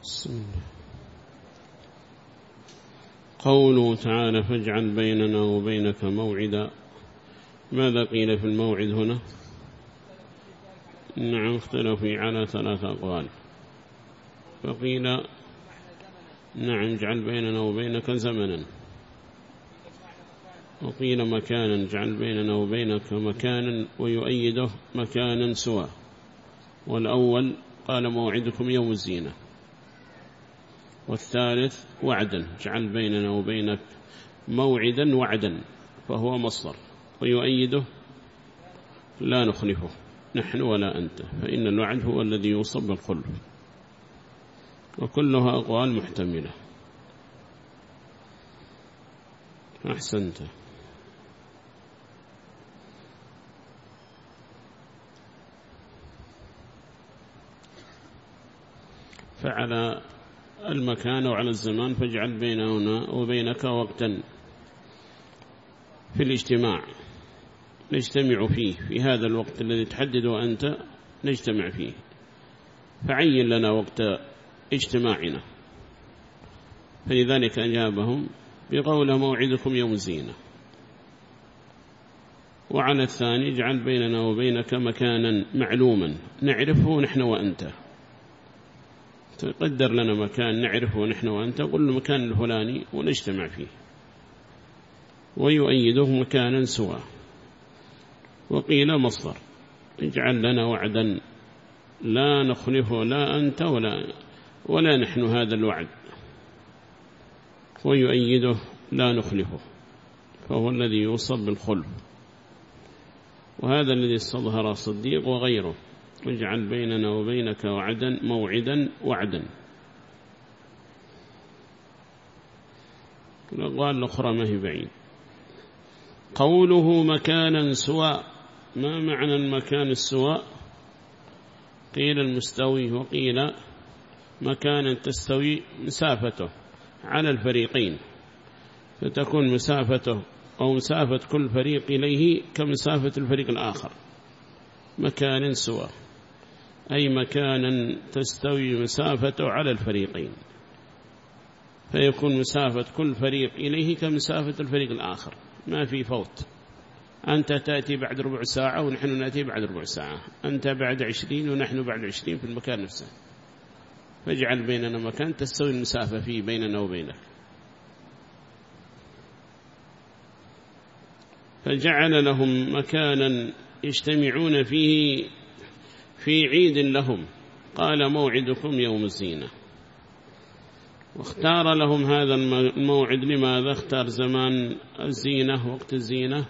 بسم الله. قوله تعالى فاجعل بيننا وبينك موعدا. ماذا قيل في الموعد هنا؟ نعم اختلف فيه على 3 أقوال. فقيل نعم اجعل بيننا وبينك زمنا، وقيل مكانا اجعل بيننا وبينك مكانا ويؤيده مكانا سوى. والأول قال موعدكم يوم الزينة، والثالث وعدا اجعل بيننا وبينك موعدا وعدا فهو مصدر، ويؤيده لا نخلفه نحن ولا أنت، فإن الوعد هو الذي يوصف بالخلف، وكلها أقوال محتملة. أحسنت. فعلى المكان وعلى الزمان فاجعل بيننا وبينك وقتا في الاجتماع نجتمع فيه، في هذا الوقت الذي تحدده أنت نجتمع فيه، فعين لنا وقت اجتماعنا. فلذلك أجابهم بقول موعدكم يوم الزينة. وعلى الثاني اجعل بيننا وبينك مكانا معلوما نعرفه نحن وأنت، تقدر لنا مكان نعرفه نحن وأنت، قل المكان الفلاني ونجتمع فيه، ويؤيده مكانا سوى. وقيل مصدر اجعل لنا وعدا لا نخلفه لا أنت ولا نحن هذا الوعد، ويؤيده لا نخلفه فهو الذي يوصف بالخلف، وهذا الذي استظهر الصديق وغيره واجعل بيننا وبينك وعدا موعدا وعدا. الأقوال الأخرى ما هي بعيد. قوله مكانا سواء، ما معنى المكان السواء؟ قيل المستوي، وقيل مكانا تستوي مسافته على الفريقين، فتكون مسافته أو مسافة كل فريق إليه كمسافة الفريق الآخر. مكان سواء أي مكانا تستوي مسافته على الفريقين، فيكون مسافة كل فريق إليه كمسافة الفريق الآخر، ما في فوت. أنت تأتي بعد ربع ساعة ونحن نأتي بعد ربع ساعة، أنت بعد 20 ونحن بعد 20 في المكان نفسه، فاجعل بيننا مكان تستوي المسافة فيه بيننا وبينك. فجعل لهم مكانا يجتمعون فيه في عيد لهم، قال موعدكم يوم الزينة. واختار لهم هذا الموعد، لماذا اختار زمان الزينة وقت الزينة؟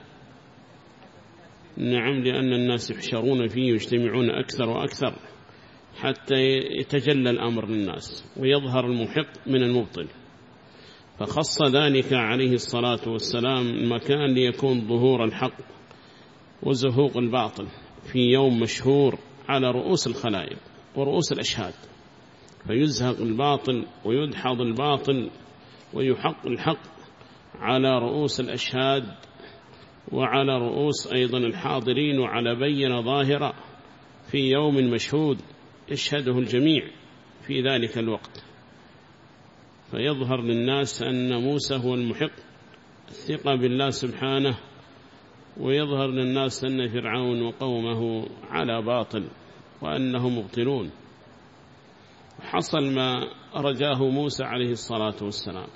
نعم لأن الناس يحشرون فيه ويجتمعون أكثر وأكثر حتى يتجلى الأمر للناس ويظهر المحق من المبطل، فخص ذلك عليه الصلاة والسلام المكان ليكون ظهور الحق وزهوق الباطل في يوم مشهور على رؤوس الخلائق ورؤوس الأشهاد، فيزهق الباطل ويدحض الباطل ويحق الحق على رؤوس الأشهاد وعلى رؤوس أيضا الحاضرين، وعلى بينة ظاهرة في يوم مشهود يشهده الجميع في ذلك الوقت، فيظهر للناس أن موسى هو المحق الثقة بالله سبحانه، ويظهر للناس أن فرعون وقومه على باطل وأنهم مبطلون. حصل ما رجاه موسى عليه الصلاة والسلام،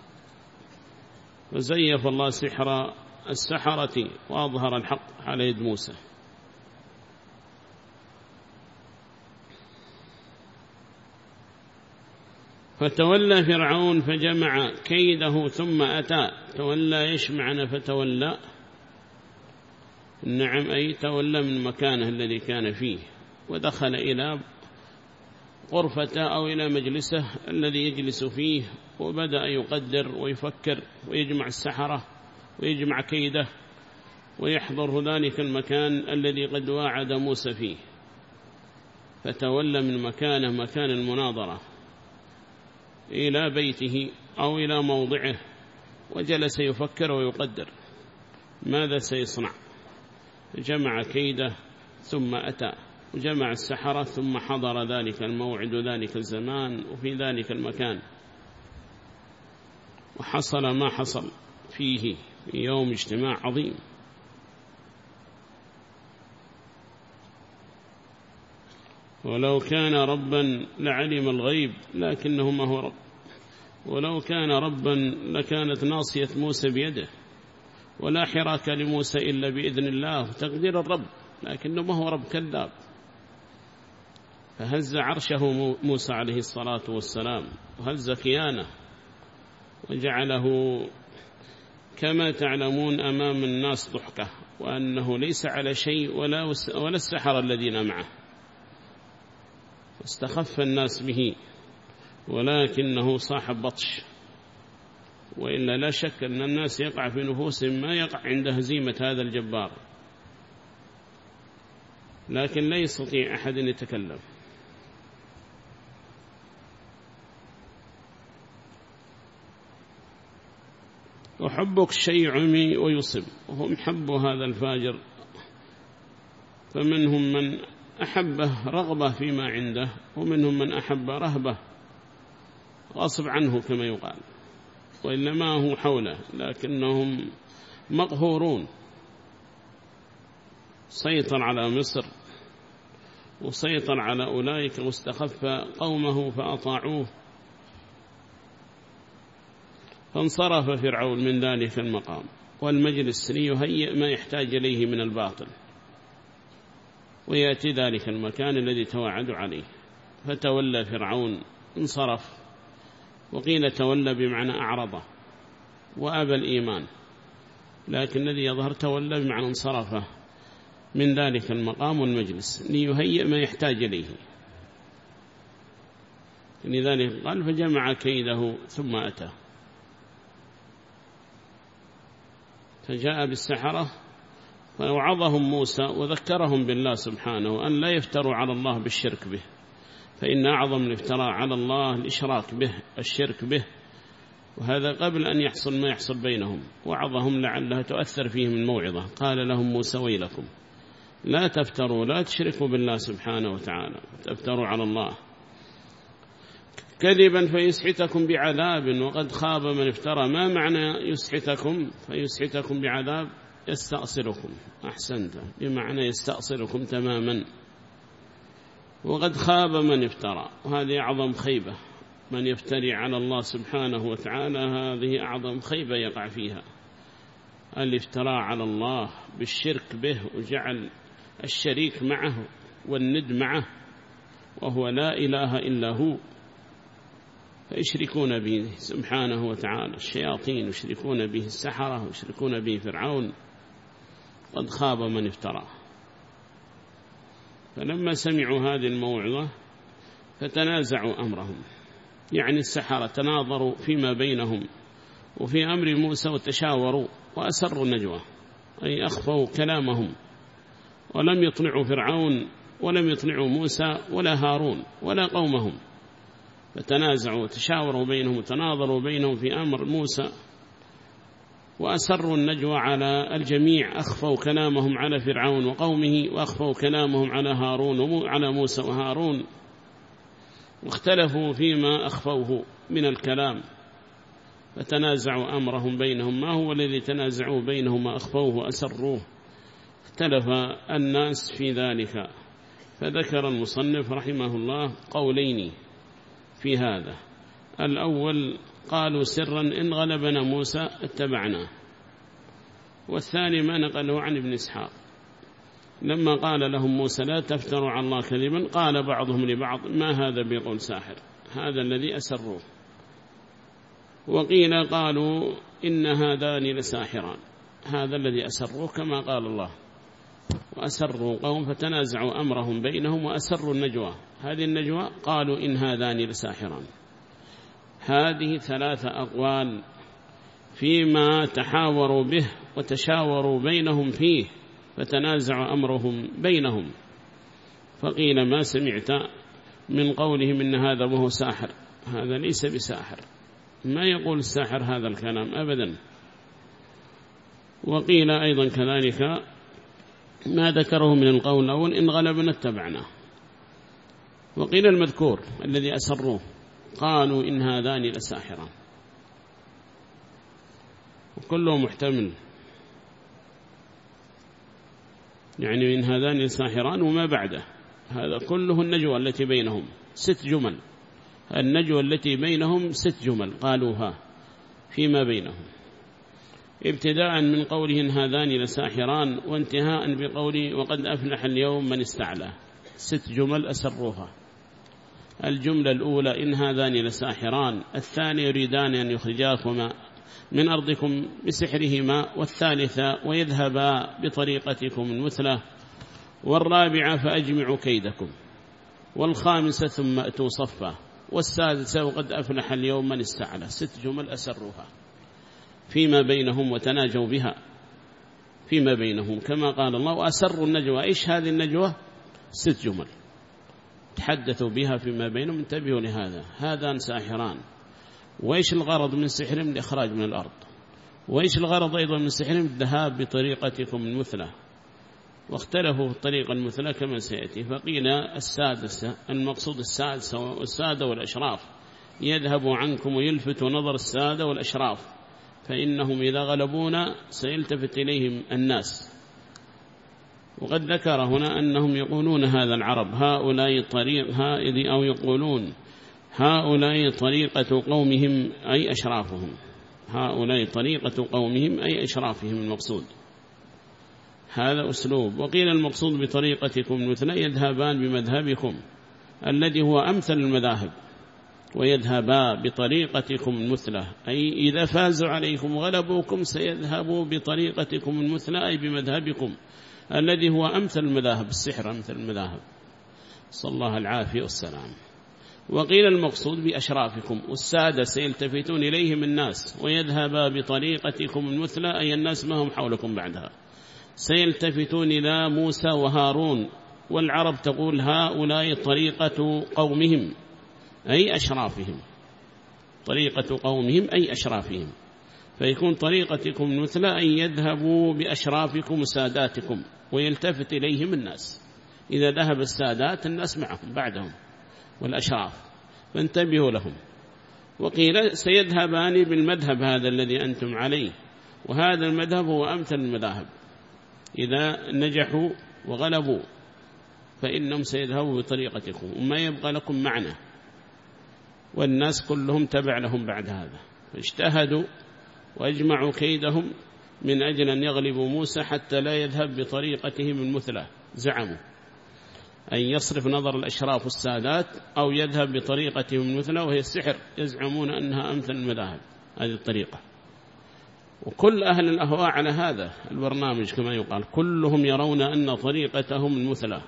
وزيف الله سحر السحرة وأظهر الحق على يد موسى. فتولى فرعون فجمع كيده ثم أتى. تولى يشمعنا فتولى، نعم أي تولى من مكانه الذي كان فيه، ودخل إلى غرفته أو إلى مجلسه الذي يجلس فيه، وبدأ يقدر ويفكر ويجمع السحرة ويجمع كيده ويحضر ذلك المكان الذي قد واعد موسى فيه. فتولى من مكانه مكان المناظرة إلى بيته أو إلى موضعه، وجلس يفكر ويقدر ماذا سيصنع. جمع كيده ثم أتى، وجمع السحرة ثم حضر ذلك الموعد وذلك الزمان وفي ذلك المكان، وحصل ما حصل فيه في يوم اجتماع عظيم. ولو كان ربا لعلم الغيب لكنه ما هو رب، ولو كان ربا لكانت ناصية موسى بيده، ولا حراك لموسى إلا بإذن الله، تقدير الرب، لكنه ما هو رب كذاب. فهز عرشه موسى عليه الصلاة والسلام وهز كيانه وجعله كما تعلمون أمام الناس ضحكة، وأنه ليس على شيء ولا السحر الذين معه، استخف الناس به، ولكنه صاحب بطش. وإلا لا شك أن الناس يقع في نفوسهم ما يقع عند هزيمة هذا الجبار، لكن لا يستطيع أحد أن يتكلم. وحبك الشيء عمي ويصب، وهم حبوا هذا الفاجر، فمنهم من أحبه رغبة فيما عنده، ومنهم من أحب رهبة غصب عنه كما يقال، وإلا ما هو حوله، لكنهم مقهورون. سيطر على مصر وسيطر على أولئك واستخف قومه فأطاعوه، فانصرف فرعون من ذلك المقام والمجلس ليهيئ ما يحتاج إليه من الباطل، ويأتي ذلك المكان الذي توعد عليه. فتولى فرعون، انصرف، وقيل تولى بمعنى أعرضه وأبى الإيمان، لكن الذي يظهر تولى بمعنى انصرفه من ذلك المقام والمجلس ليهيئ ما يحتاج إليه. لذلك قال فجمع كيده ثم أتى، فجاء بالسحرة فوعظهم موسى وذكرهم بالله سبحانه أن لا يفتروا على الله بالشرك به، فإن أعظم الافتراء على الله الإشراك به، الشرك به، وهذا قبل أن يحصل ما يحصل بينهم. وعظهم لعلها تؤثر فيهم الموعظة. قال لهم موسى ويلكم لا تفتروا، لا تشركوا بالله سبحانه وتعالى، تفتروا على الله كذبا فيسحتكم بعذاب، وقد خاب من افترى. ما معنى يسحتكم؟ فيسحتكم بعذاب يستأصلكم، أحسنت، بمعنى يستأصلكم تماما. وقد خاب من افترى، وهذه أعظم خيبة، من يفتري على الله سبحانه وتعالى هذه أعظم خيبة يقع فيها، الافتراء على الله بالشرك به، وجعل الشريك معه والند معه، وهو لا إله إلا هو، فيشركون به سبحانه وتعالى، الشياطين يشركون به، السحرة يشركون به، فرعون. قد خاب من افترى. فلما سمعوا هذه الموعظة فتنازعوا أمرهم، يعني السحرة تناظروا فيما بينهم وفي أمر موسى وتشاوروا وأسروا النجوى، أي أخفوا كلامهم، ولم يطلعوا فرعون ولم يطلعوا موسى ولا هارون ولا قومهم، فتنازعوا وتشاوروا بينهم وتناظروا بينهم في أمر موسى، وأسروا النجوى على الجميع، أخفوا كلامهم على فرعون وقومه، وأخفوا كلامهم على هارون وعلى موسى وهارون، واختلفوا فيما أخفوه من الكلام، فتنازعوا أمرهم بينهم. ما هو الذي تنازعوا بينهم وأخفوه وأسروه؟ اختلف الناس في ذلك. فذكر المصنف رحمه الله قولين في هذا. الأول قالوا سرا إن غلبنا موسى اتبعناه، والثاني ما نقله عن ابن إسحاق لما قال لهم موسى لا تفتروا على الله كذبا، قال بعضهم لبعض ما هذا بقول ساحر، هذا الذي أسروه. وقيل قالوا إن هذان لساحران، هذا الذي أسروه كما قال الله، وأسروا قوم فتنازعوا أمرهم بينهم وأسروا النجوى. هذه النجوى قالوا إن هذان لساحران. هذه ثلاثة أقوال فيما تحاوروا به وتشاوروا بينهم فيه، فتنازعوا أمرهم بينهم. فقيل ما سمعت من قولهم إن هذا وهو ساحر، هذا ليس بساحر، ما يقول الساحر هذا الكلام أبدا. وقيل أيضا كذلك ما ذكره من القول الأول إن غلبنا اتبعناه. وقيل المذكور الذي أسروه قالوا إن هذان لساحران، وكله محتمل، يعني إن هذان لساحران وما بعده، هذا كله النجوى التي بينهم 6 جمل، النجوى التي بينهم 6 جمل قالوها فيما بينهم، ابتداء من قوله إن هذان لساحران وانتهاء بقوله وقد أفلح اليوم من استعلى. 6 جمل أسروها. الجملة الأولى إن هذان لساحران، الثانية يريدان أن يخرجاكما من أرضكم بسحرهما، والثالثة ويذهبا بطريقتكم المثلى، والرابعة فأجمعوا كيدكم، والخامسة ثم أتوا صفا، والسادسة وقد أفلح اليوم من استعلى. 6 جمل أسروها فيما بينهم وتناجوا بها فيما بينهم، كما قال الله وأسروا النجوى. إيش هذه النجوى؟ 6 جمل تحدثوا بها فيما بينهم. انتبهوا لهذا، هذان ساحران. وإيش الغرض من سحرهم؟ الإخراج من الأرض. وإيش الغرض أيضا من سحرهم؟ الذهاب بطريقتكم المثلى. واختلفوا في الطريقة المثلى كما سيأتي. فقيل السادسة، المقصود السادة والأشراف، يذهب عنكم ويلفت نظر السادة والأشراف، فإنهم إذا غلبونا سيلتفت إليهم الناس. وقد ذكر هنا أنهم يقولون هذا العرب هؤلاء أو يقولون هؤلاء طريقة قومهم أي أشرافهم، هؤلاء طريقة قومهم أي أشرافهم المقصود، هذا أسلوب. وقيل المقصود بطريقتكم المثلى يذهبان بمذهبكم الذي هو أمثل المذاهب، ويذهبا بطريقتكم المثلى أي إذا فازوا عليكم وغلبوكم سيذهبوا بطريقتكم المثلى أي بمذهبكم الذي هو أمثل المذاهب، السحر أمثل المذاهب، صلى الله العافية والسلام. وقيل المقصود بأشرافكم، والسادة سيلتفتون إليهم الناس، ويذهبا بطريقتكم المثلى أي الناس ما هم حولكم بعدها، سيلتفتون إلى موسى وهارون. والعرب تقول هؤلاء طريقة قومهم أي أشرافهم، طريقة قومهم أي أشرافهم، فيكون طريقتكم المثلى أن يذهبوا بأشرافكم وساداتكم ويلتفت إليهم الناس. إذا ذهب السادات الناس معهم بعدهم والأشراف، فانتبهوا لهم. وقيل سيذهبان بالمذهب هذا الذي أنتم عليه، وهذا المذهب هو أمثل المذاهب، إذا نجحوا وغلبوا فإنهم سيذهبوا بطريقتكم وما يبقى لكم معنى، والناس كلهم تبع لهم بعد هذا. فاجتهدوا وأجمعوا كيدهم من أجل أن يغلبوا موسى حتى لا يذهب بطريقتهم المثلى، زعموا أن يصرف نظر الأشراف والسادات أو يذهب بطريقتهم المثلى وهي السحر، يزعمون أنها أمثل المذاهب هذه الطريقة. وكل أهل الأهواء على هذا البرنامج كما يقال، كلهم يرون أن طريقتهم المثلى،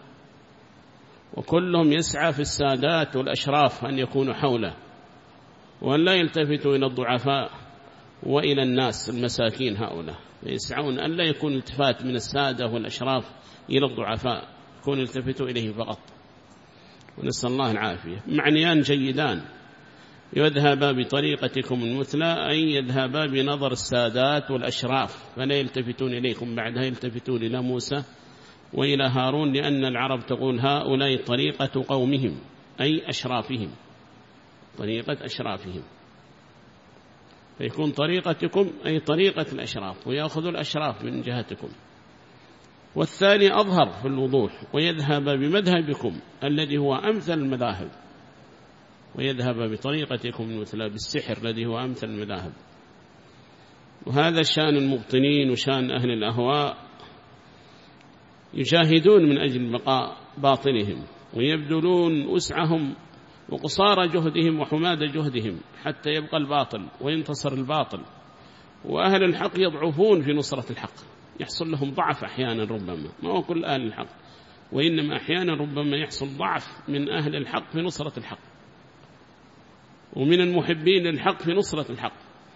وكلهم يسعى في السادات والأشراف أن يكونوا حوله، وأن لا يلتفتوا إلى الضعفاء وإلى الناس المساكين هؤلاء، يسعون أن لا يكون التفات من السادة والأشراف إلى الضعفاء، يكون التفتوا إليه فقط، ونسأل الله العافية. معنيان جيدان، يذهبا بطريقتكم المثلى أي يذهبا بنظر السادات والأشراف، فلا يلتفتون إليكم بعدها، يلتفتون إلى موسى وإلى هارون، لأن العرب تقول هؤلاء طريقة قومهم أي أشرافهم، طريقة أشرافهم، فيكون طريقتكم أي طريقة الأشراف، ويأخذ الأشراف من جهتكم. والثاني أظهر في الوضوح، ويذهب بمذهبكم الذي هو أمثل المذاهب، ويذهب بطريقتكم المثلى بالسحر الذي هو أمثل المذاهب. وهذا شأن المبطنين وشأن أهل الأهواء، يجاهدون من أجل بقاء باطلهم، ويبذلون وسعهم وقصارى جهدهم وحماد جهدهم حتى يبقى الباطل وينتصر الباطل. وأهل الحق يضعفون في نصرة الحق، يحصل لهم ضعف أحيانا، ربما ما هو كل أهل الحق، وإنما أحيانا ربما يحصل ضعف من أهل الحق في نصرة الحق، ومن المحبين للحق في نصرة الحق.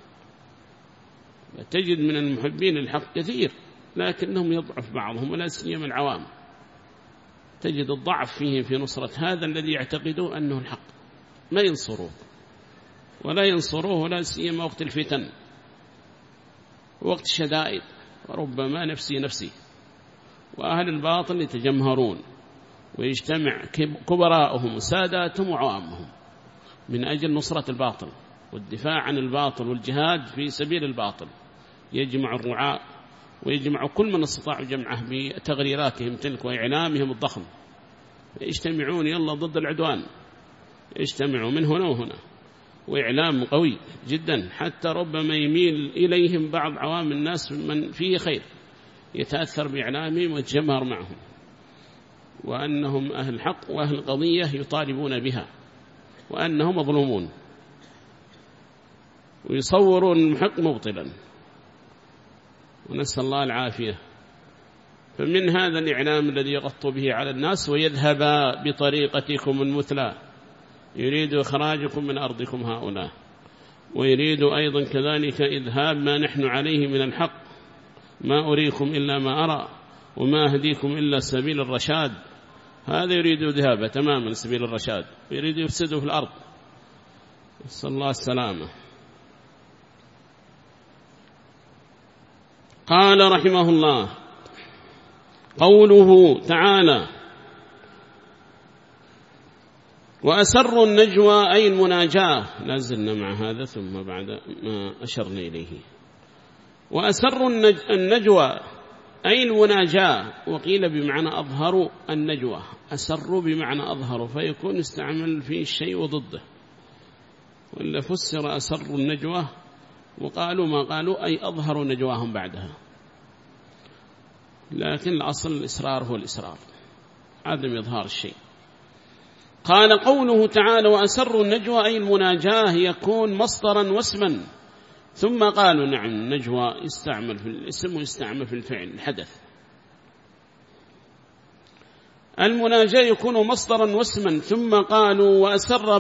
تجد من المحبين للحق كثير لكنهم يضعف بعضهم، ولا سيما العوام تجد الضعف فيه في نصرة هذا الذي يعتقدوا أنه الحق، ما ينصروه ولا ينصروه، ولا سيما وقت الفتن وقت الشدائد، وربما نفسي وأهل الباطل يتجمهرون ويجتمع كبراءهم وساداتهم وعوامهم من أجل نصرة الباطل والدفاع عن الباطل والجهاد في سبيل الباطل. يجمع الرعاء ويجمع كل من استطاع جمعه بتغريراتهم تلك وإعلامهم الضخم، يجتمعون يلا ضد العدوان، يجتمعوا من هنا وهنا، وإعلام قوي جدا حتى ربما يميل إليهم بعض عوام الناس من فيه خير يتأثر بإعلامهم ويتجمهر معهم، وأنهم أهل حق وأهل قضية يطالبون بها، وأنهم مظلومون، ويصورون المحق مبطلا، ونسأل الله العافية. فمن هذا الإعلام الذي يغطوا به على الناس ويذهب بطريقتكم المثلى، يريد إخراجكم من أرضكم هؤلاء، ويريد أيضا كذلك إذهاب ما نحن عليه من الحق، ما أريكم إلا ما أرى وما أهديكم إلا سبيل الرشاد. هذا يريد ذهابه تماما سبيل الرشاد، يريد يفسده في الأرض، نسأل الله السلامة. قال رحمه الله قوله تعالى وأسر النجوى أي المناجاة، لازلنا مع هذا ثم بعد ما أشرنا إليه. وأسر النجوى أي المناجاة، وقيل بمعنى أظهروا النجوى، أسروا بمعنى أظهروا، فيكون استعمل فيه الشيء وضده، وإلا فسر أسروا النجوى وقالوا ما قالوا أي أظهروا نجواهم بعدها، لكن الأصل الإسرار هو الإسرار، عدم إظهار الشيء. قال قوله تعالى وأسروا النجوى أي المناجاة يكون مصدرا واسما، ثم قالوا نعم النجوى يستعمل في الاسم ويستعمل في الفعل الحدث. المناجاة يكون مصدرا واسما، ثم قالوا وأسر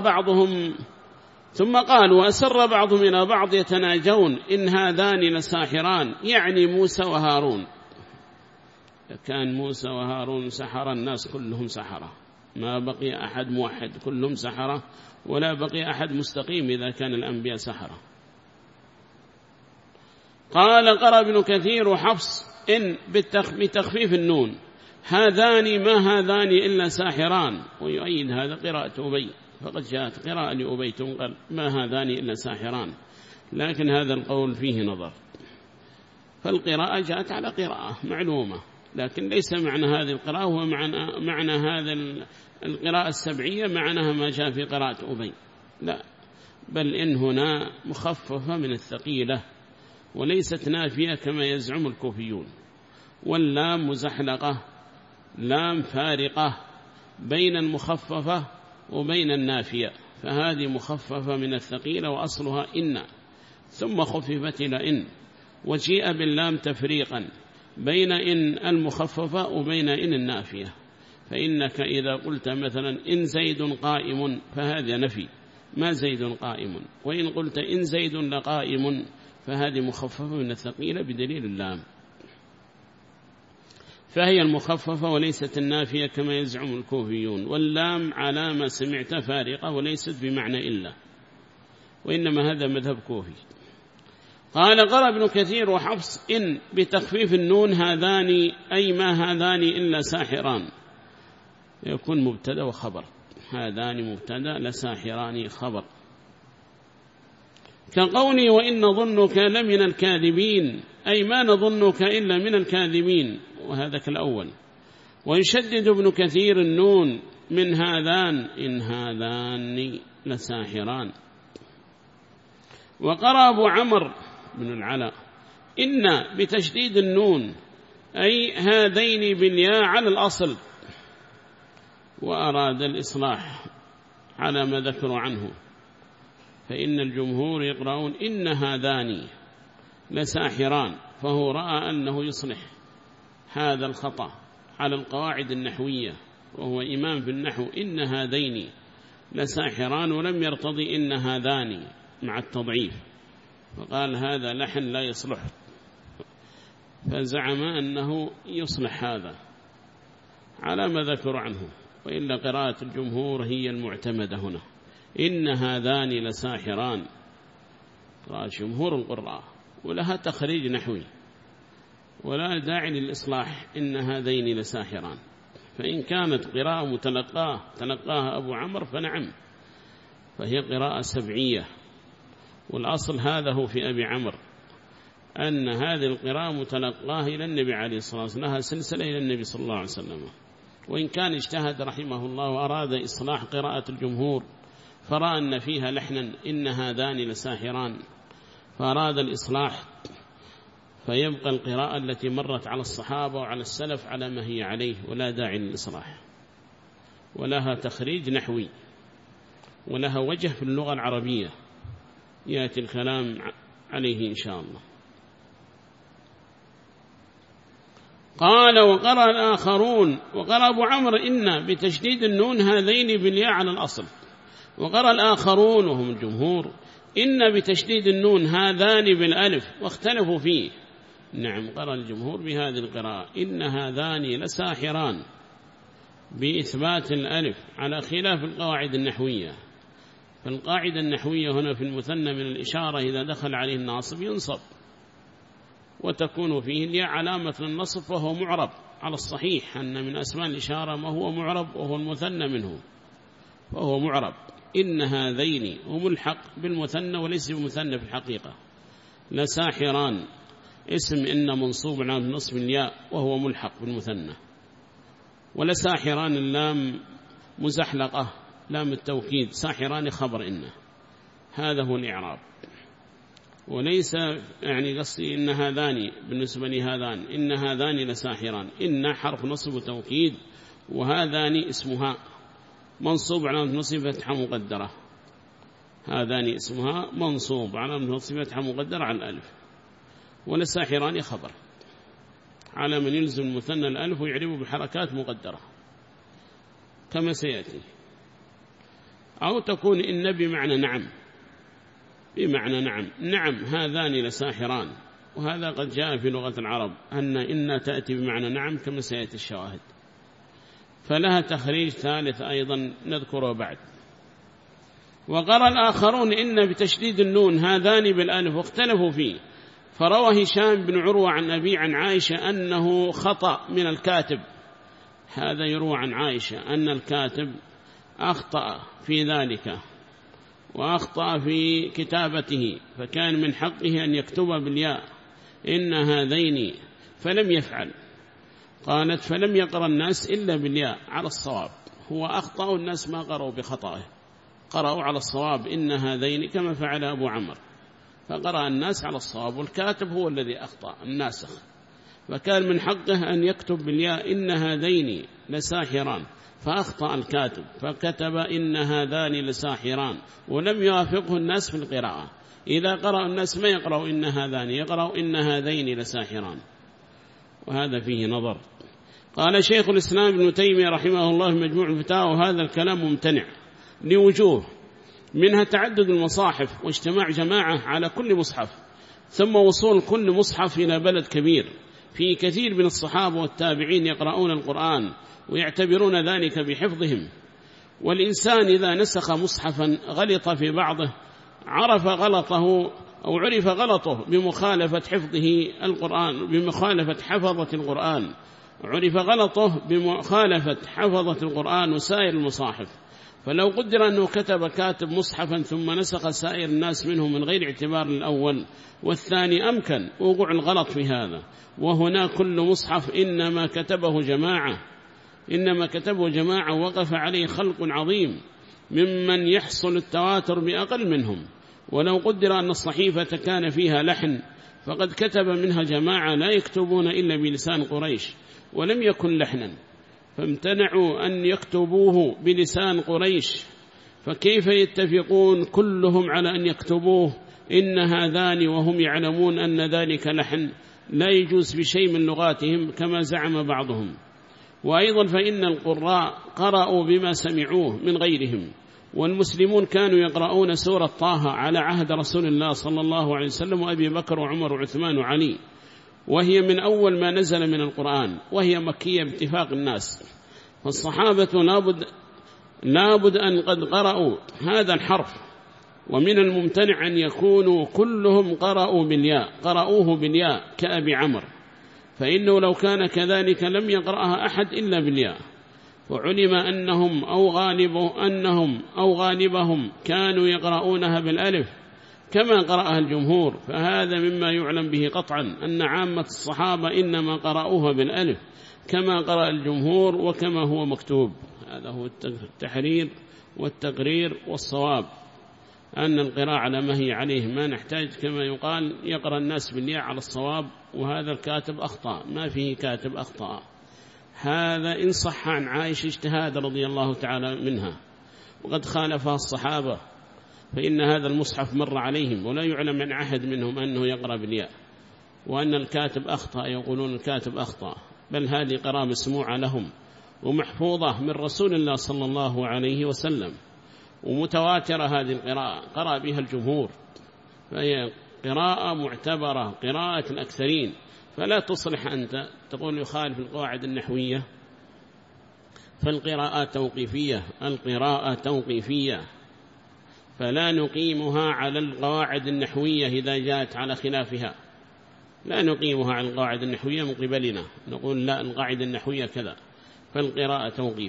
بعضهم إلى بعض يتناجون إن هذان لساحران، يعني موسى وهارون. كان موسى وهارون سحر الناس كلهم سحرة، ما بقي أحد موحد، كلهم سحرة، ولا بقي أحد مستقيم إذا كان الأنبياء سحرة. قال قرأ ابن كثير وحفص إن بتخفيف النون، هذان ما هذان إلا ساحران، ويؤيد هذا قراءة أبي، فقد جاءت قراءة لأبي تنقل ما هذان إلا ساحران، لكن هذا القول فيه نظر، فالقراءة جاءت على قراءة معلومة، لكن ليس معنى هذه القراءة هو معنى هذا القراءة السبعية معناها ما جاء في قراءة أبي، لا، بل إن هنا مخففة من الثقيلة وليست نافية كما يزعم الكوفيون، واللام مزحلقة، لام فارقة بين المخففة وبين النافية، فهذه مخففة من الثقيلة وأصلها إن، ثم خففت إلى إن، وجيء باللام تفريقا بين إن المخففة وبين إن النافية، فإنك إذا قلت مثلا إن زيد قائم فهذا نفي، ما زيد قائم، وإن قلت إن زيد لقائم فهذه مخففة من الثقيلة بدليل اللام، فهي المخففة وليست النافية كما يزعم الكوفيون، واللام على ما سمعت فارقة وليست بمعنى إلا، وإنما هذا مذهب كوفي. قال قرأ ابن كثير وحفص إن بتخفيف النون هذان أي ما هذان إلا ساحران، يكون مبتدأ وخبر، هذان مبتدأ لساحران خبر. كقولي وإن نظنك لمن الكاذبين، أي ما نظنك إلا من الكاذبين، وهذا كالأول. ويشدد ابن كثير النون من هذان إن هذان لساحران. وقرأ أبو عمرو بن العلاء إن بتشديد النون أي هذين بالياء على الأصل، وأراد الإصلاح على ما ذكروا عنه، فإن الجمهور يقرؤون إن هذان لساحران، فهو رأى أنه يصلح هذا الخطأ على القواعد النحوية، وهو إمام في النحو، إن هذين لساحران، ولم يرتضي إن هذان مع التضعيف، فقال هذا لحن لا يصلح، فزعم أنه يصلح هذا على ما ذكر عنه، وإلا قراءة الجمهور هي المعتمدة هنا، إن هذان لساحران، قراءة جمهور القراء، ولها تخريج نحوي، ولا داعي للإصلاح إن هذين لساحران. فإن كانت قراءة تلقاها أبو عمرو فنعم، فهي قراءة سبعية، والأصل هذا هو في أبي عمرو أن هذه القراءة متلقاه إلى النبي عليه الصلاة والسلام، لها سلسلة إلى النبي صلى الله عليه وسلم. وإن كان اجتهد رحمه الله وأراد إصلاح قراءة الجمهور فرأى أن فيها لحنا إن هذان لساحران، فأراد الإصلاح، فيبقى القراءة التي مرت على الصحابة وعلى السلف على ما هي عليه، ولا داعي للإصلاح، ولها تخريج نحوي، ولها وجه في اللغة العربية يأتي الكلام عليه إن شاء الله. قال وقرأ الآخرون، وقرأ أبو عمرو إن بتشديد النون هذين بالياء على الأصل، وقرأ الآخرون وهم الجمهور إن بتشديد النون هذان بالألف واختلفوا فيه. نعم، قرأ الجمهور بهذه القراءة إن هذان لساحران بإثبات الألف على خلاف القواعد النحوية. فالقاعدة النحوية هنا في المثنى من الإشارة إذا دخل عليه الناصب ينصب، وتكون فيه الياء علامة للنصب، فهو معرب على الصحيح أن من أسماء الإشارة ما هو معرب وهو المثنى منه، فهو معرب. إن هذين وملحق بالمثنى وليس بمثنى في الحقيقة. لساحران اسم إن منصوب على نصب الياء وهو ملحق بالمثنى، ولساحران اللام مزحلقة لام التوكيد، ساحران خبر إن، هذا هو الإعراب. وليس يعني قصدي إن هذان بالنسبة لهذان، إن هذان لساحران، إن حرف نصب وتوكيد، وهذان اسمها منصوب على نصب فتحة مقدرة، هذان اسمها منصوب على نصب فتحة مقدرة على الألف، ولساحران خبر على من يلزم المثنى الألف ويعربه بحركات مقدرة كما سيأتي. أو تكون إن بمعنى نعم، بمعنى نعم، نعم هذان لساحران، وهذا قد جاء في لغة العرب أن إن تأتي بمعنى نعم كما سيأتي الشواهد، فلها تخريج ثالث أيضا نذكره بعد. وقرأ الآخرون إن بتشديد النون هذان بالألف واختلفوا فيه، فروى هشام بن عروة عن أبي عن عائشة أنه خطأ من الكاتب، هذا يروى عن عائشة أن الكاتب أخطأ في ذلك وأخطأ في كتابته، فكان من حقه أن يكتب بالياء إن هذين فلم يفعل. قالت فلم يقرأ الناس إلا بالياء على الصواب، هو أخطأ الناس ما قرأوا بخطأه، قرأوا على الصواب إن هذين كما فعل أبو عمرو، فقرأ الناس على الصواب، والكاتب هو الذي أخطأ الناسخ، فكان من حقه أن يكتب بالياء إن هذين لساحران، فأخطأ الكاتب فكتب إن هذان لساحران، ولم يوافقه الناس في القراءة. إذا قرأ الناس ما يقرأوا إن هذان، يقرأوا إن هذين لساحران، وهذا فيه نظر. قال شيخ الإسلام ابن تيمية رحمه الله في مجموع الفتاوى وهذا الكلام ممتنع لوجوه، منها تعدد المصاحف واجتماع جماعة على كل مصحف، ثم وصول كل مصحف إلى بلد كبير في كثير من الصحابة والتابعين يقرؤون القرآن ويعتبرون ذلك بحفظهم. والإنسان إذا نسخ مصحفا غلط في بعضه عرف غلطه أو عرف غلطه بمخالفة حفظه القرآن، بمخالفة حفظة القرآن، عرف غلطه بمخالفة حفظة القرآن وسائر المصاحف. فلو قدر أنه كتب كاتب مصحفا ثم نسخ سائر الناس منه من غير اعتبار الأول والثاني أمكن وقوع الغلط في هذا. وهنا كل مصحف إنما كتبه جماعة وقف عليه خلق عظيم ممن يحصل التواتر بأقل منهم. ولو قدر أن الصحيفة كان فيها لحن فقد كتب منها جماعة لا يكتبون إلا بلسان قريش ولم يكن لحنا، فامتنعوا أن يكتبوه بلسان قريش، فكيف يتفقون كلهم على أن يكتبوه إن هذان وهم يعلمون أن ذلك لحن لا يجوز بشيء من لغاتهم كما زعم بعضهم. وأيضا فإن القراء قرأوا بما سمعوه من غيرهم، والمسلمون كانوا يقرؤون سورة طه على عهد رسول الله صلى الله عليه وسلم وأبي بكر وعمر وعثمان وعلي، وهي من أول ما نزل من القرآن، وهي مكية باتفاق الناس. فالصحابة لابد أن قد قرأوا هذا الحرف، ومن الممتنع أن يكونوا كلهم قرأوه بالياء كأبي عمرو، فإنه لو كان كذلك لم يقرأها أحد إلا بالياء، وعلم أنهم أو غالبهم كانوا يقرؤونها بالألف كما قرأها الجمهور، فهذا مما يعلم به قطعا أن عامة الصحابة إنما قرأوها بالألف كما قرأ الجمهور وكما هو مكتوب. هذا هو التحرير والتقرير والصواب، أن القراءة على ما هي عليه، ما نحتاج كما يقال يقرأ الناس بالياء على الصواب وهذا الكاتب أخطأ، ما فيه كاتب أخطأ. هذا إن صح عن عائشة اجتهاد رضي الله تعالى منها، وقد خالفها الصحابة، فإن هذا المصحف مر عليهم ولا يعلم عن أحد منهم أنه يقرأ بالياء، وأن الكاتب أخطأ، يقولون الكاتب أخطأ، بل هذه قراءة مسموعة لهم ومحفوظة من رسول الله صلى الله عليه وسلم، ومتواترة هذه القراءة قرأ بها الجمهور، فهي قراءة معتبرة، قراءة الأكثرين، فلا تصلح أنت تقول يخالف القواعد النحوية، فالقراءة توقيفية، القراءة توقيفية، فلا نقيمها على القواعد النحوية إذا جاءت على خلافها، لا نقيمها على القواعد النحوية من قبلنا، نقول لا القاعدة النحوية كذا، فالقراءة توقيف،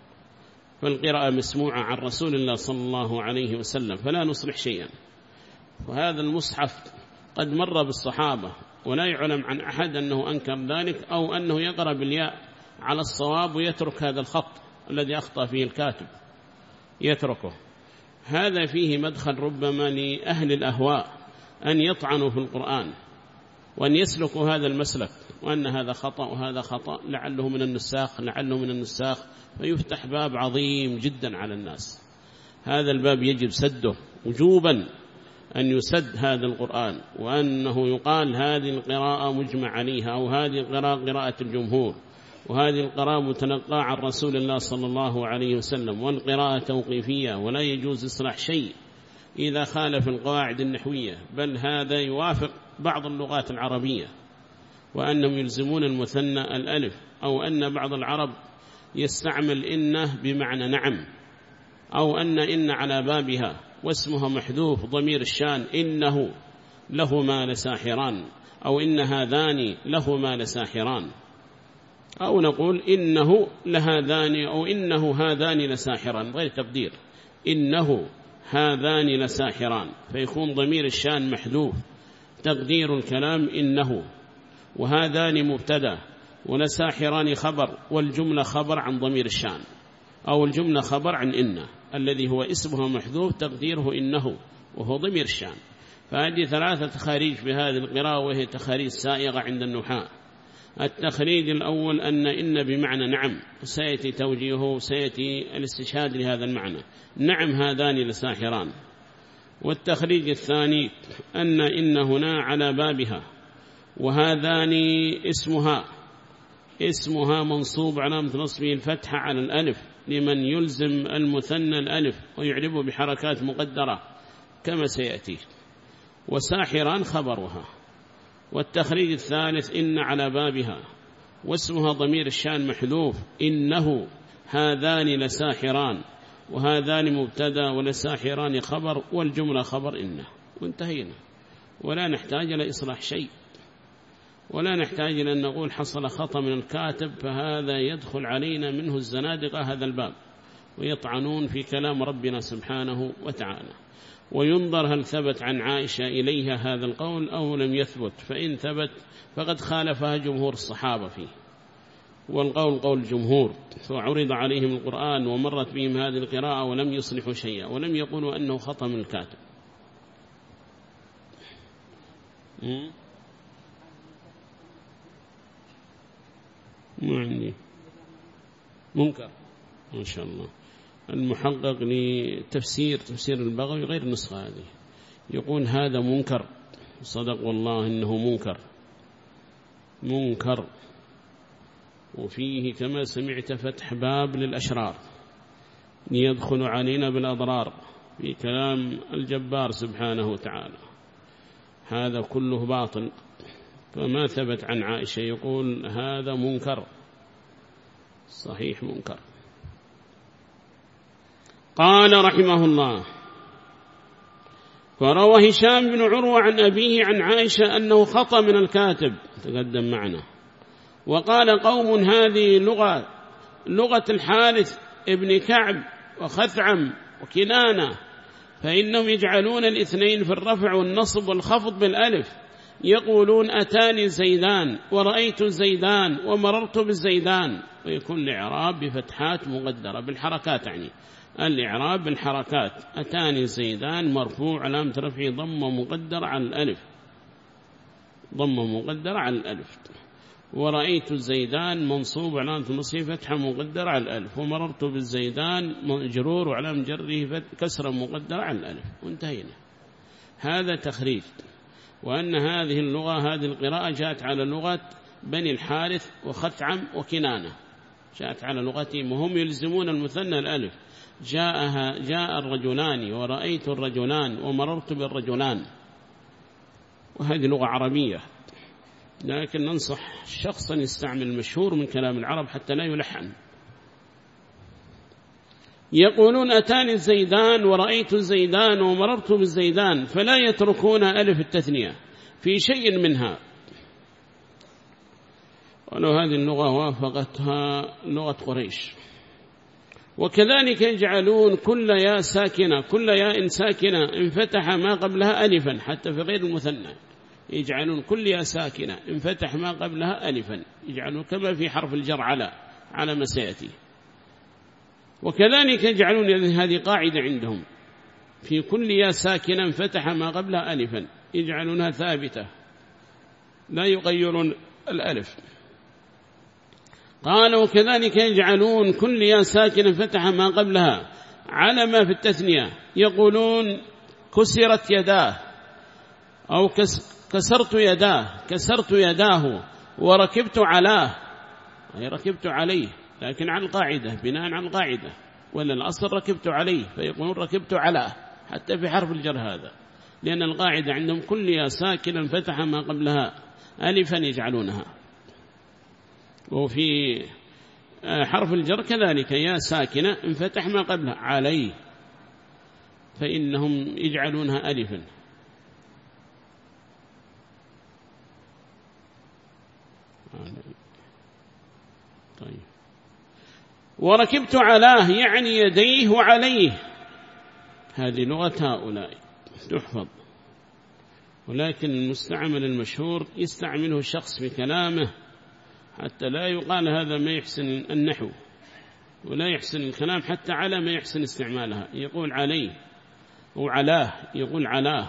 فالقراءة مسموعة عن رسول الله صلى الله عليه وسلم، فلا نصلح شيئا. وهذا المصحف قد مر بالصحابة ولا يعلم عن أحد أنه أنكر ذلك أو أنه يقرأ بالياء على الصواب ويترك هذا الخط الذي أخطأ فيه الكاتب، يتركه. هذا فيه مدخل ربما لأهل الأهواء أن يطعنوا في القرآن وأن يسلكوا هذا المسلك، وأن هذا خطأ وهذا خطأ، لعله من النساخ، فيفتح باب عظيم جدا على الناس. هذا الباب يجب سده وجوبا، أن يسد هذا القرآن، وأنه يقال هذه القراءة مجمع عليها، أو هذه القراءة قراءة الجمهور، وهذه القراءة متلقى عن رسول الله صلى الله عليه وسلم، والقراءة توقيفية، ولا يجوز إصلاح شيء إذا خالف القواعد النحوية، بل هذا يوافق بعض اللغات العربية، وأنهم يلزمون المثنى الألف، أو أن بعض العرب يستعمل إنه بمعنى نعم، أو أن على بابها واسمها محذوف ضمير الشان، إنه لهما لساحران، أو إن هذان لهما لساحران، أو نقول إنه لهذان، أو إنه هذان لساحران، غير تقدير، إنه هذان لساحران، فيكون ضمير الشان محذوف، تقدير الكلام إنه، وهذان مبتدأ، ولساحران خبر، والجملة خبر عن ضمير الشان، أو الجملة خبر عن إنه الذي هو اسمه محذوف تقديره إنه وهو ضمير الشان. فهذه ثلاثة تخاريج في هذه القراءة، وهي تخاريج سائغة عند النحاة. التخريج الأول أن إن بمعنى نعم، سيأتي توجيهه، سيأتي الاستشهاد لهذا المعنى، نعم هذان لساحران. والتخريج الثاني أن إن هنا على بابها، وهذان اسمها منصوب علامة نصبه الفتحة على الألف لمن يلزم المثنى الألف ويعربه بحركات مقدرة كما سيأتي، وساحران خبرها. والتخريج الثالث إن على بابها، واسمها ضمير الشان محذوف، إنه هذان لساحران، وهذان مبتدا ولساحران خبر، والجملة خبر إنه، وانتهينا، ولا نحتاج إلى إصلاح شيء، ولا نحتاج إلى أن نقول حصل خطأ من الكاتب، فهذا يدخل علينا منه الزنادقة هذا الباب، ويطعنون في كلام ربنا سبحانه وتعالى. وينظر هل ثبت عن عائشة إليها هذا القول أو لم يثبت، فإن ثبت فقد خالفها جمهور الصحابة فيه، والقول قول الجمهور، فعرض عليهم القرآن ومرت بهم هذه القراءة ولم يصلحوا شيئا، ولم يقولوا أنه خطأ من الكاتب. ما عندي منكر ما شاء الله. المحقق لتفسير البغوي غير النسخة هذه، يقول هذا منكر، صدق والله إنه منكر. وفيه كما سمعت فتح باب للأشرار ليدخل علينا بالأضرار في كلام الجبار سبحانه وتعالى، هذا كله باطل. فما ثبت عن عائشة يقول هذا منكر، صحيح منكر. قال رحمه الله: فروى هشام بن عروة عن أبيه عن عائشة أنه خطأ من الكاتب، تقدم معنا، وقال قوم هذه لغة الحارث ابن كعب وخثعم وكنانة، فإنهم يجعلون الاثنين في الرفع والنصب والخفض بالألف، يقولون أتاني زيدان ورأيت زيدان ومررت بالزيدان، ويكون الإعراب بفتحات مقدرة بالحركات، يعني الإعراب بالحركات. أتاني زيدان مرفوع علامة رفعه ضمة مقدرة على الألف، ضمة مقدرة على الألف، ورأيت الزيدان منصوب علامة نصبه فتحة مقدرة على الألف، ومررت بالزيدان مجرور وعلامة جره كسرة مقدرة على الألف، وانتهينا. هذا تخريج. وأن هذه اللغة، هذه القراءة جاءت على لغة بني الحارث وخثعم وكنانة، جاءت على لغتهم، وهم يلزمون المثنى الألف. جاء الرجلان ورأيت الرجلان ومررت بالرجلان، وهذه لغة عربية، لكن ننصح شخصا يستعمل المشهور من كلام العرب حتى لا يلحن. يقولون أتاني الزيدان ورأيت الزيدان ومررت بالزيدان، فلا يتركون ألف التثنية في شيء منها، ولو هذه اللغة وافقتها لغة قريش. وكذلك يجعلون كل ياء ساكنة، كل ياء ساكنة انفتح ما قبلها ألفا، حتى في غير المثنى يجعلون كل ياء ساكنة انفتح ما قبلها ألفا، يجعلون كما في حرف الجر على ما سيأتي. وكذلك يجعلون، هذه قاعدة عندهم، في كل ياء ساكنة انفتح ما قبلها ألفا يجعلونها ثابتة لا يغيرون الألف. قال وكذلك يجعلون كل ياء ساكنة انفتح ما قبلها على ما في التثنية، يقولون كسرت يداه أو كسرت يداه، كسرت يداه، وركبت علاه، أي ركبت عليه، لكن على القاعدة، بناء على القاعدة، ولا الأصل ركبت عليه، فيقولون ركبت علاه حتى في حرف الجر هذا، لأن القاعدة عندهم كل ياء ساكنة انفتح ما قبلها ألفا يجعلونها. وفي حرف الجر كذلك ياء ساكنة انفتح ما قبلها عليه، فإنهم يجعلونها ألفا. طيب. وركبت علاه يعني يديه وعليه، هذه لغة هؤلاء تحفظ، ولكن المستعمل المشهور يستعمله الشخص في كلامه حتى لا يقال هذا ما يحسن النحو ولا يحسن الكلام، حتى على ما يحسن استعمالها، يقول عليه وعلاه، يقول علاه.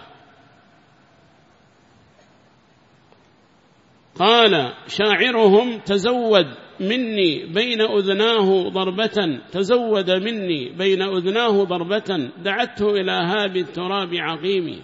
قال شاعرهم تزود مني بين أذناه ضربة، تزود مني بين أذناه ضربة، دعته إلى هاب التراب عقيمي،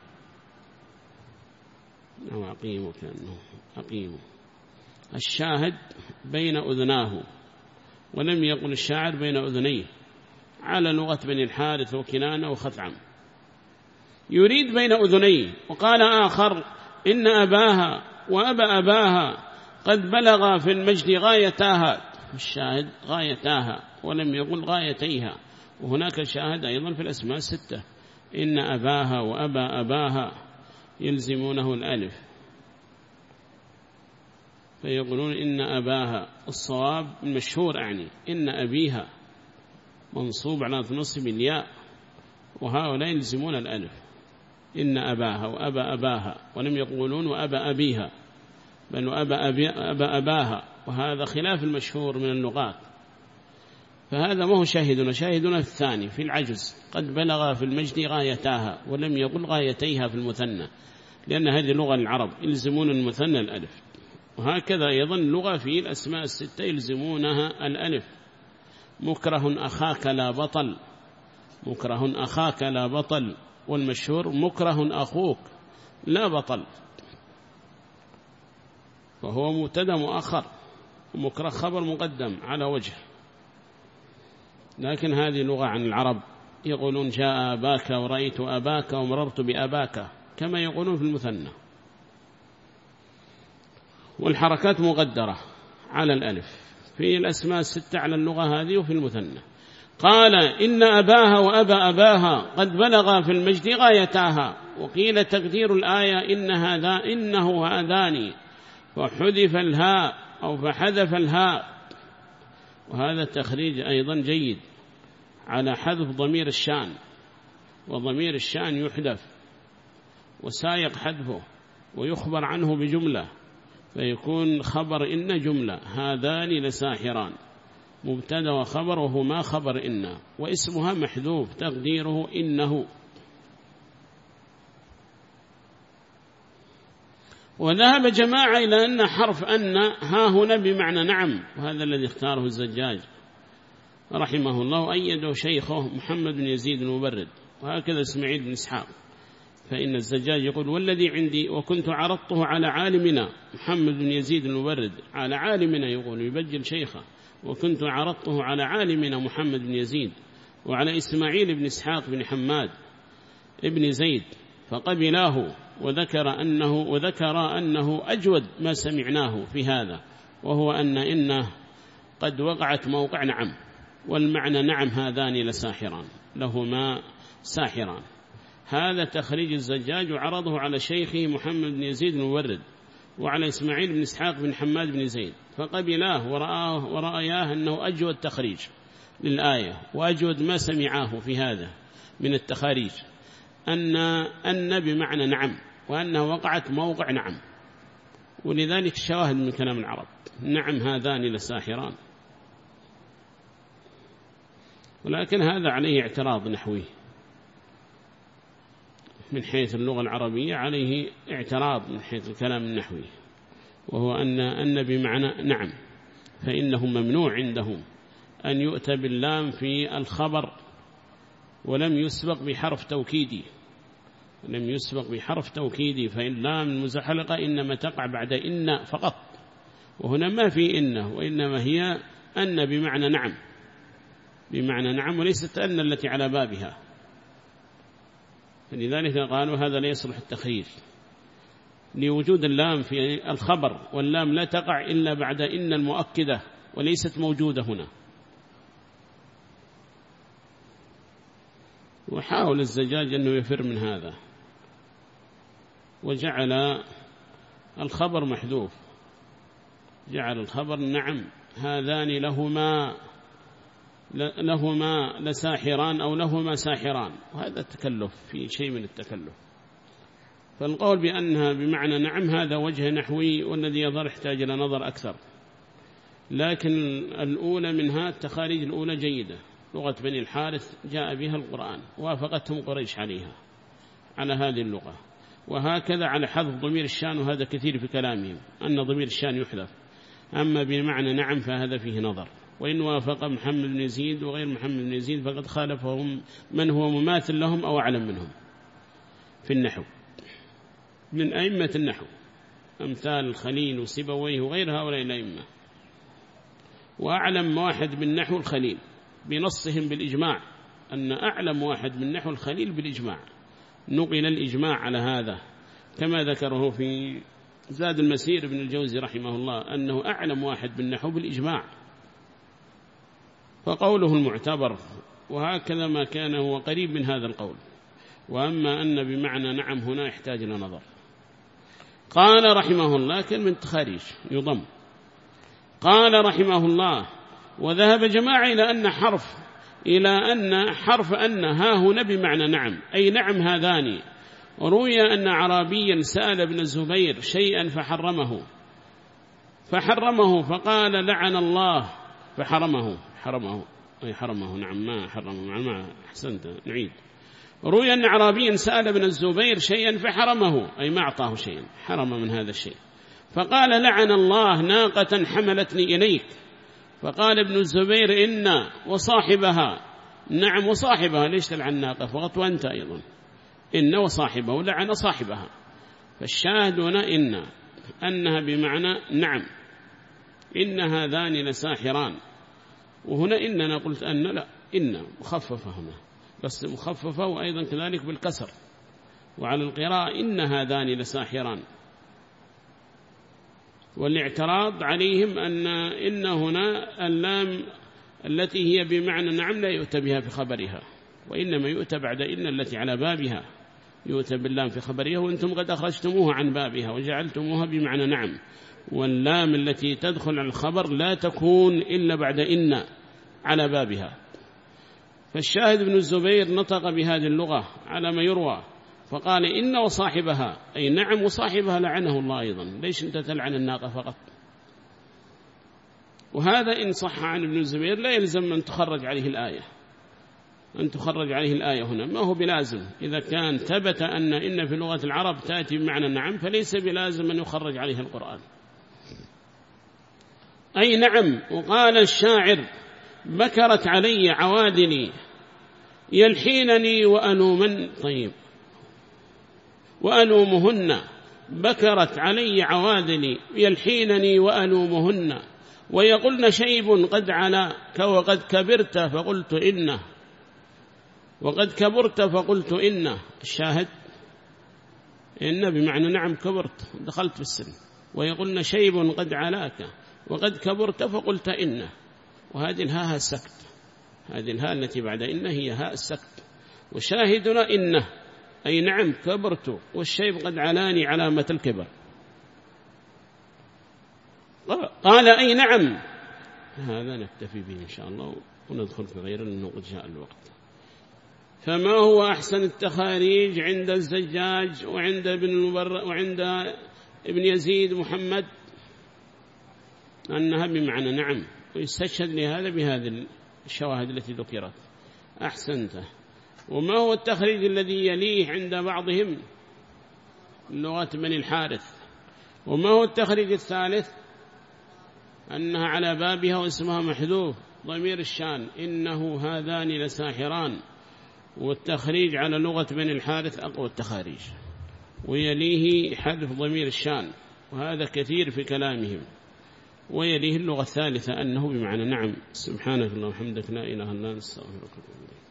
أو عقيم كأنه عقيم، الشاهد بين أذناه، ولم يقل الشاعر بين أذنيه، على لغة بني الحارث وكنانة وخثعم، يريد بين أذنيه. وقال آخر إن أباها وأبا أباها قد بلغ في المجد غايتاها، الشاهد غايتاها ولم يقل غايتيها، وهناك شاهد أيضا في الأسماء الستة، إن أباها وأبا أباها يلزمونه الألف، فيقولون إن أباها، الصواب المشهور أعني إن أبيها منصوب على نصب الياء، وهؤلاء يلزمون الألف، إن أباها وأبا أباها، ولم يقولون وأبا أبيها، بل وأبا أباها، وهذا خلاف المشهور من اللغات. فهذا ما هو شاهدنا، شاهدنا الثاني في العجز، قد بلغ في المجد غايتاها، ولم يقل غايتيها في المثنى، لأن هذه لغة العرب يلزمون المثنى الألف. وهكذا أيضا لغة في الأسماء الستة يلزمونها الألف، مكره أخاك لا بطل، مكره أخاك لا بطل، والمشهور مكره أخوك لا بطل، وهو مبتدأ مؤخر، ومكره خبر مقدم على وجه. لكن هذه لغة عن العرب، يقولون جاء أباك ورأيت أباك ومررت بأباك، كما يقولون في المثنى، والحركات مقدرة على الألف في الأسماء الستة على اللغة هذه وفي المثنى. قال إن أباها وأبا أباها قد بلغ في المجد غايتاها، وقيل تقدير الآية إنه هذان، فحذف الهاء أو فحذف الهاء، وهذا التخريج أيضا جيد على حذف ضمير الشأن، وضمير الشأن يحذف وسايق حذفه ويخبر عنه بجملة، فيكون خبر إن جملة هذان لساحران مبتدأ وخبر، وهما خبر إن، واسمها محذوف تقديره إنه. وذهب جماعة إلى أن حرف أن ها هنا بمعنى نعم، وهذا الذي اختاره الزجاج رحمه الله، أيده شيخه محمد بن يزيد المبرد، وهكذا إسماعيل بن إسحاق. فإن الزجاج يقول والذي عندي وكنت عرضته على عالمنا محمد بن يزيد المبرد، على عالمنا يقول يبجل شيخه، وكنت عرضته على عالمنا محمد بن يزيد وعلى إسماعيل بن إسحاق بن حماد ابن زيد، فقبلاه وذكر أنه أجود ما سمعناه في هذا، وهو أن إنه قد وقعت موقع نعم، والمعنى نعم هذان لساحران لهما ساحران. هذا تخريج الزجاج وعرضه على شيخه محمد بن يزيد المبرد وعلى إسماعيل بن إسحاق بن حماد بن زيد، فقبلاه ورأياه أنه أجود تخريج للآية وأجود ما سمعاه في هذا من التخاريج، أن بمعنى نعم، وأنها وقعت موقع نعم، ولذلك شواهد من كلام العرب نعم هذان لساحران. ولكن هذا عليه اعتراض نحوي من حيث اللغة العربية، عليه اعتراض من حيث الكلام النحوي، وهو أن بمعنى نعم، فإنه ممنوع عندهم أن يؤتى باللام في الخبر ولم يسبق بحرف توكيدي، فإن لام المزحلقة إنما تقع بعد إن فقط، وهنا ما في إنه، وإنما هي أن بمعنى نعم وليست أن التي على بابها. فلذلك قالوا هذا لا يصلح التخريج لوجود اللام في الخبر، واللام لا تقع إلا بعد إن المؤكدة وليست موجودة هنا. وحاول الزجاج أنه يفر من هذا، وجعل الخبر محذوف، جعل الخبر نعم هذان لهما لساحران أو لهما ساحران، وهذا التكلف في شيء من التكلف. فالقول بأنها بمعنى نعم هذا وجه نحوي، والذي يظهر يحتاج إلى نظر أكثر، لكن الأولى منها التخاريج الأولى جيدة، لغة بني الحارث جاء بها القرآن، وافقتهم قريش عليها على هذه اللغة، وهكذا على حذف ضمير الشان، وهذا كثير في كلامهم أن ضمير الشان يحذف، أما بمعنى نعم فهذا فيه نظر. وإن وافق محمد بن يزيد وغير محمد بن يزيد فقد خالفهم من هو مماثل لهم أو أعلم منهم في النحو من أئمة النحو، أمثال الخليل وسيبويه وغير هؤلاء الأئمة. وأعلم واحد من نحو الخليل بنصهم بالإجماع، أن أعلم واحد من نحو الخليل بالإجماع، نقل الإجماع على هذا، كما ذكره في زاد المسير ابن الجوزي رحمه الله أنه أعلم واحد بالنحو بالإجماع، فقوله المعتبر، وهكذا ما كان هو قريب من هذا القول. وأما أن بمعنى نعم هنا يحتاج إلى نظر. قال رحمه الله كلمة تخاريج يضم، قال رحمه الله وذهب جماعة إلى أن حرف أن ها هنا بمعنى نعم، أي نعم هذان. وروي أن عربيا سأل ابن الزبير شيئا فحرمه فقال لعن الله حرمه نعم ما حرمه ما أحسنت نعيد. روي أن عربيا سأل ابن الزبير شيئا فحرمه، أي ما أعطاه شيئا، حرم من هذا الشيء، فقال لعن الله ناقة حملتني إليك، فقال ابن الزبير إن وصاحبها، نعم وصاحبها، ليش تلعن ناقة فقط وأنت أيضا، إن وصاحبه لعن صاحبها. فالشاهد هنا أنها بمعنى نعم، إن هذان لساحران، وهنا إننا قلت أن لا، إن مخففة هنا، بس مخففة وأيضا كذلك بالكسر، وعلى القراءة إن هذان لساحران. والاعتراض عليهم إن هنا اللام التي هي بمعنى نعم لا يؤتى بها في خبرها، وإنما يؤتى بعد إن التي على بابها، يؤتى باللام في خبرها وأنتم قد أخرجتموها عن بابها وجعلتموها بمعنى نعم، واللام التي تدخل على الخبر لا تكون إلا بعد إن على بابها. فالشاهد بن الزبير نطق بهذه اللغة على ما يروى، فقال إن وصاحبها، أي نعم وصاحبها لعنه الله أيضا. ليش أنت تلعن الناقة فقط؟ وهذا إن صح عن ابن الزبير لا يلزم أن تخرج عليه الآية، أن تخرج عليه الآية هنا، ما هو بلازم. إذا كان ثبت أن في لغة العرب تأتي بمعنى نعم فليس بلازم أن يخرج عليه القرآن. أي نعم. وقال الشاعر بكرت علي عوادني يلحينني وألومن، طيب وألومهن، بكرت علي عوادني يلحينني وألومهن، ويقولن شيب قد علاك وقد كبرت فقلت إنه، وقد كبرت فقلت إنه. الشاهد إن بمعنى نعم كبرت دخلت في السن، ويقولن شيب قد علاك وقد كبرت فقلت إنه. وهذه الهاء السكت، هذه الهاء التي بعد إنه هي هاء السكت. وشاهدنا إنه أي نعم كبرت والشيب قد علاني علامة الكبر. قال أي نعم. هذا نكتفي به إن شاء الله وندخل في غيره لأنه قد جاء الوقت. فما هو أحسن التخاريج عند الزجاج وعند ابن المبرق وعند ابن يزيد محمد؟ أنها بمعنى نعم، ويستشهد لهذا بهذه الشواهد التي ذكرت. أحسنته. وما هو التخريج الذي يليه عند بعضهم؟ لغة بني الحارث. وما هو التخريج الثالث؟ أنها على بابها واسمها محذوف ضمير الشان، إنه هذان لساحران. والتخريج على لغة بني الحارث أقوى التخاريج، ويليه حذف ضمير الشان، وهذا كثير في كلامهم. ويليه اللغة الثالثة أنه بمعنى نعم. سبحانك اللهم وبحمدك لا إله إلا أنت نستغفرك ونتوب إليك.